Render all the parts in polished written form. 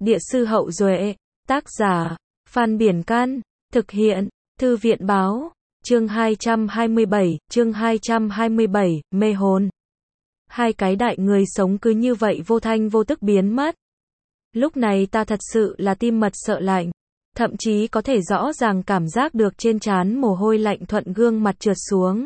Địa sư Hậu Duệ, tác giả, Phan Biển Can, thực hiện, Thư viện báo, chương 227, mê hồn. Hai cái đại người sống cứ như vậy vô thanh vô tức biến mất. Lúc này ta thật sự là tim mật sợ lạnh, thậm chí có thể rõ ràng cảm giác được trên trán mồ hôi lạnh thuận gương mặt trượt xuống.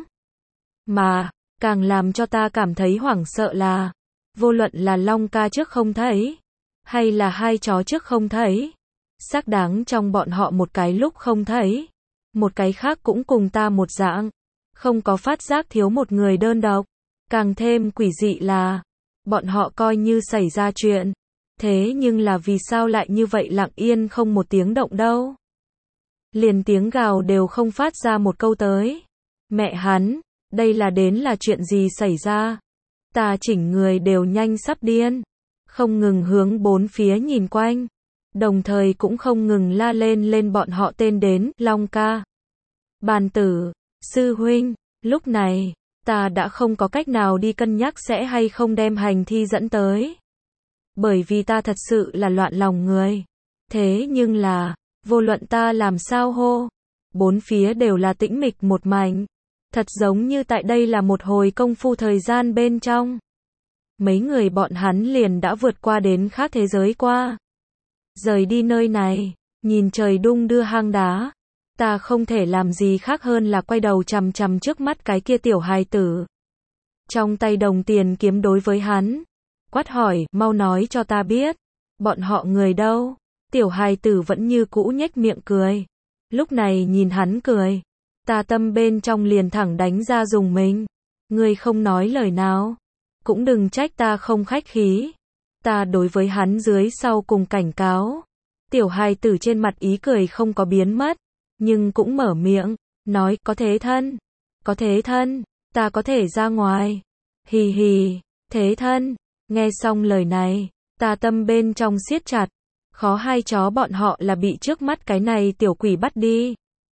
Mà, càng làm cho ta cảm thấy hoảng sợ là, vô luận là Long ca trước không thấy, hay là hai chó trước không thấy, xác đáng trong bọn họ một cái lúc không thấy, một cái khác cũng cùng ta một dạng, không có phát giác thiếu một người đơn độc. Càng thêm quỷ dị là, bọn họ coi như xảy ra chuyện, thế nhưng là vì sao lại như vậy lặng yên không một tiếng động đâu. Liền tiếng gào đều không phát ra một câu tới. Mẹ hắn, đây là đến là chuyện gì xảy ra? Ta chỉnh người đều nhanh sắp điên, không ngừng hướng bốn phía nhìn quanh, đồng thời cũng không ngừng la lên bọn họ tên đến, Long ca, bàn tử, sư huynh. Lúc này, ta đã không có cách nào đi cân nhắc sẽ hay không đem hành thi dẫn tới. Bởi vì ta thật sự là loạn lòng người. Thế nhưng là, vô luận ta làm sao hô, bốn phía đều là tĩnh mịch một mảnh. Thật giống như tại đây là một hồi công phu thời gian bên trong. Mấy người bọn hắn liền đã vượt qua đến khác thế giới qua. Rời đi nơi này, nhìn trời đung đưa hang đá. Ta không thể làm gì khác hơn là quay đầu chằm chằm trước mắt cái kia tiểu hài tử. Trong tay đồng tiền kiếm đối với hắn. Quát hỏi, mau nói cho ta biết. Bọn họ người đâu? Tiểu hài tử vẫn như cũ nhếch miệng cười. Lúc này nhìn hắn cười. Ta tâm bên trong liền thẳng đánh ra dùng mình. Ngươi không nói lời nào. Cũng đừng trách ta không khách khí. Ta đối với hắn dưới sau cùng cảnh cáo. Tiểu hài tử trên mặt ý cười không có biến mất. Nhưng cũng mở miệng, nói, có thế thân, ta có thể ra ngoài. Hì hì, thế thân, nghe xong lời này, ta tâm bên trong siết chặt, khó hai chó bọn họ là bị trước mắt cái này tiểu quỷ bắt đi.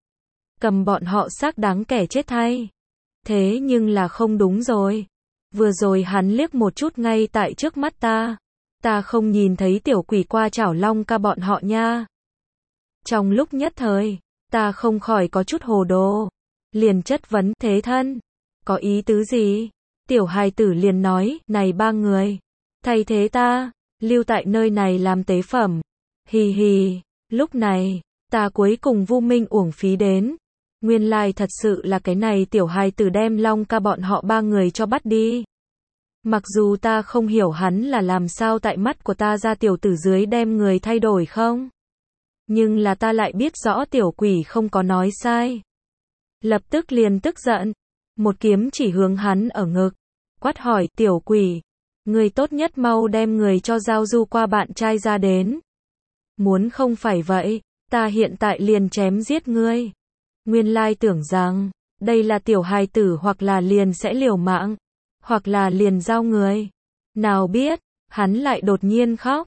Cầm bọn họ xác đáng kẻ chết thay. Thế nhưng là không đúng rồi. Vừa rồi hắn liếc một chút ngay tại trước mắt ta không nhìn thấy tiểu quỷ qua chảo Long ca bọn họ nha. Trong lúc nhất thời, ta không khỏi có chút hồ đồ, liền chất vấn, thế thân, có ý tứ gì? Tiểu hài tử liền nói, này ba người, thay thế ta, lưu tại nơi này làm tế phẩm. Hì hì, lúc này, ta cuối cùng vô minh uổng phí đến. Nguyên lai thật sự là cái này tiểu hài tử đem Long ca bọn họ ba người cho bắt đi. Mặc dù ta không hiểu hắn là làm sao tại mắt của ta ra tiểu tử dưới đem người thay đổi không? Nhưng là ta lại biết rõ tiểu quỷ không có nói sai. Lập tức liền tức giận. Một kiếm chỉ hướng hắn ở ngực. Quát hỏi, tiểu quỷ. Người tốt nhất mau đem người cho giao du qua bạn trai ra đến. Muốn không phải vậy, ta hiện tại liền chém giết ngươi. Nguyên lai tưởng rằng, đây là tiểu hài tử hoặc là liền sẽ liều mạng. Hoặc là liền giao người. Nào biết, hắn lại đột nhiên khóc.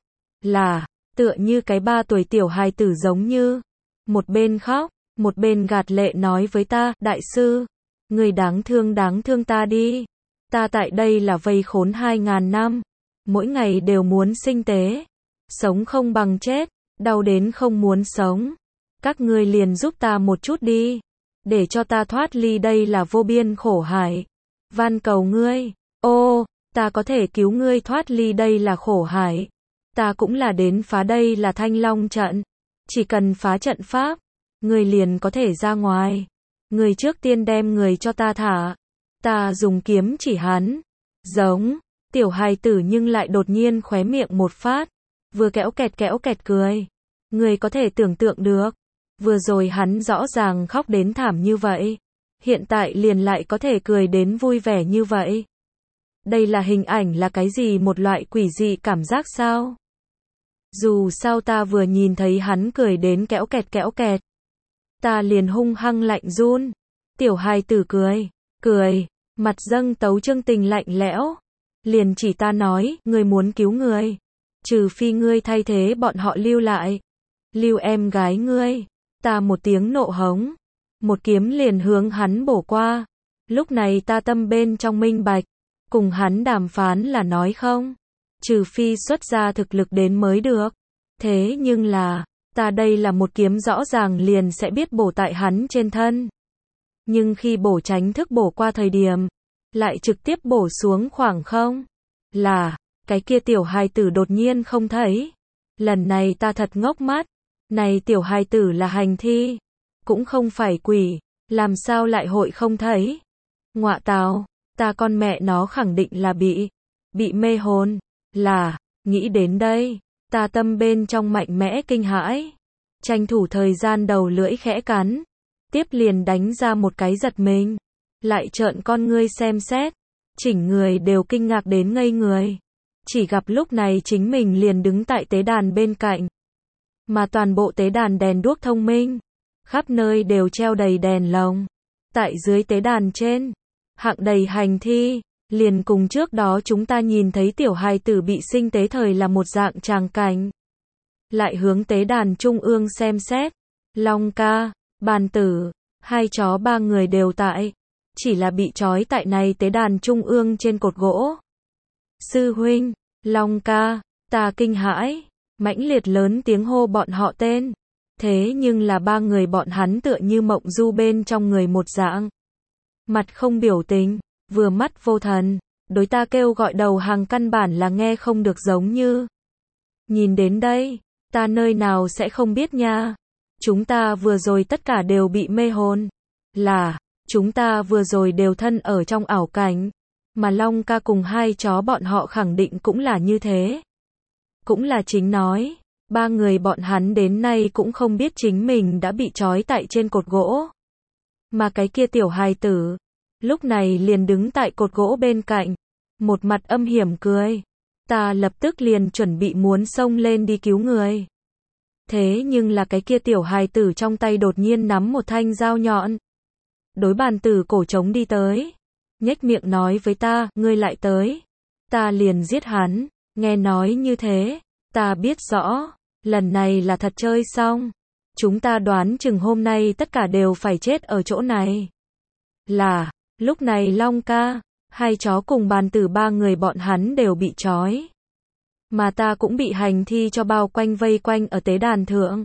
Tựa như cái 3 tuổi tiểu hài tử giống như. Một bên khóc, một bên gạt lệ nói với ta, đại sư, người đáng thương ta đi. Ta tại đây là vây khốn 2000 năm. Mỗi ngày đều muốn sinh tế. Sống không bằng chết, đau đến không muốn sống. Các ngươi liền giúp ta một chút đi. Để cho ta thoát ly đây là vô biên khổ hải. Van cầu ngươi, ta có thể cứu ngươi thoát ly đây là khổ hải. Ta cũng là đến phá đây là Thanh Long trận. Chỉ cần phá trận pháp, người liền có thể ra ngoài. Người trước tiên đem người cho ta thả. Ta dùng kiếm chỉ hắn. Giống, tiểu hài tử nhưng lại đột nhiên khóe miệng một phát. Vừa kéo kẹt cười. Người có thể tưởng tượng được. Vừa rồi hắn rõ ràng khóc đến thảm như vậy. Hiện tại liền lại có thể cười đến vui vẻ như vậy. Đây là hình ảnh là cái gì, một loại quỷ dị cảm giác sao? Dù sao ta vừa nhìn thấy hắn cười đến kéo kẹt. Ta liền hung hăng lạnh run. Tiểu hài tử cười, mặt dâng tấu chương tình lạnh lẽo. Liền chỉ ta nói, ngươi muốn cứu người. Trừ phi ngươi thay thế bọn họ lưu lại. Lưu em gái ngươi. Ta một tiếng nộ hống. Một kiếm liền hướng hắn bổ qua. Lúc này ta tâm bên trong minh bạch. Cùng hắn đàm phán là nói không. Trừ phi xuất ra thực lực đến mới được. Thế nhưng là, ta đây là một kiếm rõ ràng liền sẽ biết bổ tại hắn trên thân. Nhưng khi bổ tránh thức bổ qua thời điểm, lại trực tiếp bổ xuống khoảng không. Là, cái kia tiểu hài tử đột nhiên không thấy. Lần này ta thật ngốc mắt. Này tiểu hài tử là hành thi, cũng không phải quỷ, làm sao lại hội không thấy. Ngọa tào, ta con mẹ nó khẳng định là bị mê hồn. Là, nghĩ đến đây, ta tâm bên trong mạnh mẽ kinh hãi. Tranh thủ thời gian đầu lưỡi khẽ cắn. Tiếp liền đánh ra một cái giật mình. Lại trợn con ngươi xem xét. Chỉnh người đều kinh ngạc đến ngây người. Chỉ gặp lúc này chính mình liền đứng tại tế đàn bên cạnh. Mà toàn bộ tế đàn đèn đuốc thông minh. Khắp nơi đều treo đầy đèn lồng. Tại dưới tế đàn trên, hạng đầy hành thi. Liền cùng trước đó chúng ta nhìn thấy tiểu hài tử bị sinh tế thời là một dạng tràng cảnh. Lại hướng tế đàn trung ương xem xét. Long ca, bàn tử, hai chó ba người đều tại. Chỉ là bị trói tại này tế đàn trung ương trên cột gỗ. Sư huynh, Long ca, ta kinh hãi, mãnh liệt lớn tiếng hô bọn họ tên. Thế nhưng là ba người bọn hắn tựa như mộng du bên trong người một dạng. Mặt không biểu tình, vừa mắt vô thần, đối ta kêu gọi đầu hàng căn bản là nghe không được giống như. Nhìn đến đây, ta nơi nào sẽ không biết nha. Chúng ta vừa rồi tất cả đều bị mê hồn. Là, chúng ta vừa rồi đều thân ở trong ảo cảnh. Mà Long ca cùng hai chó bọn họ khẳng định cũng là như thế. Cũng là chính nói, ba người bọn hắn đến nay cũng không biết chính mình đã bị trói tại trên cột gỗ. Mà cái kia tiểu hài tử, lúc này liền đứng tại cột gỗ bên cạnh, một mặt âm hiểm cười. Ta lập tức liền chuẩn bị muốn xông lên đi cứu người. Thế nhưng là cái kia tiểu hài tử trong tay đột nhiên nắm một thanh dao nhọn. Đối bàn tử cổ trống đi tới. Nhếch miệng nói với ta, ngươi lại tới. Ta liền giết hắn. Nghe nói như thế, ta biết rõ, lần này là thật chơi xong. Chúng ta đoán chừng hôm nay tất cả đều phải chết ở chỗ này. Là, lúc này Long ca, hai chó cùng bàn tử ba người bọn hắn đều bị trói. Mà ta cũng bị hành thi cho bao quanh vây quanh ở tế đàn thượng.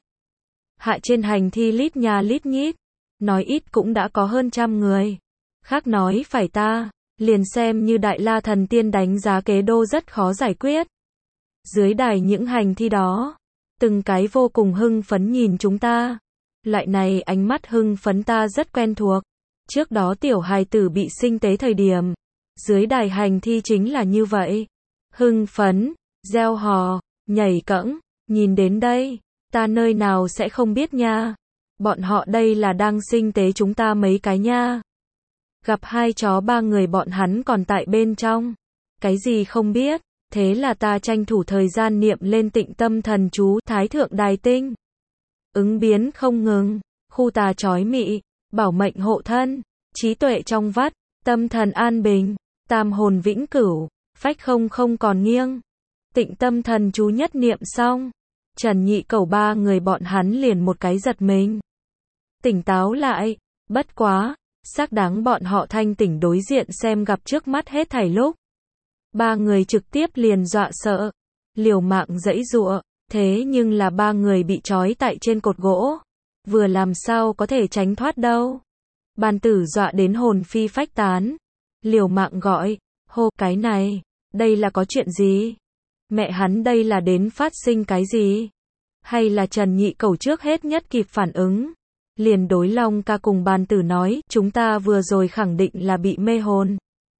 Hạ trên hành thi lít nhà lít nhít, nói ít cũng đã có hơn 100 người. Khác nói phải ta, liền xem như Đại La Thần Tiên đánh giá kế đô rất khó giải quyết. Dưới đài những hành thi đó, từng cái vô cùng hưng phấn nhìn chúng ta. Loại này ánh mắt hưng phấn ta rất quen thuộc. Trước đó tiểu hài tử bị sinh tế thời điểm, dưới đài hành thi chính là như vậy. Hưng phấn, reo hò, nhảy cẫng, nhìn đến đây, ta nơi nào sẽ không biết nha. Bọn họ đây là đang sinh tế chúng ta mấy cái nha. Gặp hai chó ba người bọn hắn còn tại bên trong. Cái gì không biết, thế là ta tranh thủ thời gian niệm lên Tịnh Tâm Thần chú Thái Thượng Đài Tinh. Ứng biến không ngừng, khu tà chói mị, bảo mệnh hộ thân, trí tuệ trong vắt, tâm thần an bình, tam hồn vĩnh cửu, phách không còn nghiêng. Tịnh Tâm Thần chú nhất niệm xong, Trần Nhị Cẩu ba người bọn hắn liền một cái giật mình. Tỉnh táo lại, bất quá, xác đáng bọn họ thanh tỉnh đối diện xem gặp trước mắt hết thảy lúc. Ba người trực tiếp liền dọa sợ, liều mạng giãy giụa, thế nhưng là ba người bị trói tại trên cột gỗ, vừa làm sao có thể tránh thoát đâu. Bàn tử dọa đến hồn phi phách tán, liều mạng gọi, hô cái này, đây là có chuyện gì? Mẹ hắn đây là đến phát sinh cái gì? Hay là Trần Nhị Cẩu trước hết nhất kịp phản ứng? Liền đối Long ca cùng bàn tử nói, chúng ta vừa rồi khẳng định là bị mê hồn.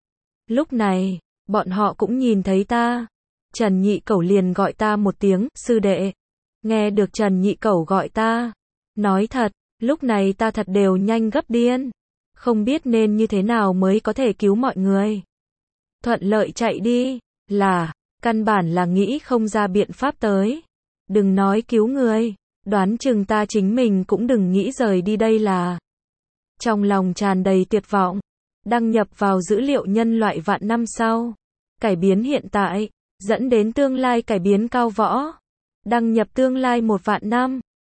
Lúc này, bọn họ cũng nhìn thấy ta. Trần Nhị Cẩu liền gọi ta một tiếng, sư đệ. Nghe được Trần Nhị Cẩu gọi ta. Nói thật, lúc này ta thật đều nhanh gấp điên. Không biết nên như thế nào mới có thể cứu mọi người. Thuận lợi chạy đi, là, căn bản là nghĩ không ra biện pháp tới. Đừng nói cứu người. Đoán chừng ta chính mình cũng đừng nghĩ rời đi đây là. Trong lòng tràn đầy tuyệt vọng. Đăng nhập vào dữ liệu nhân loại vạn năm sau. Cải biến hiện tại, dẫn đến tương lai cải biến cao võ. Đăng nhập tương lai 1 vạn năm.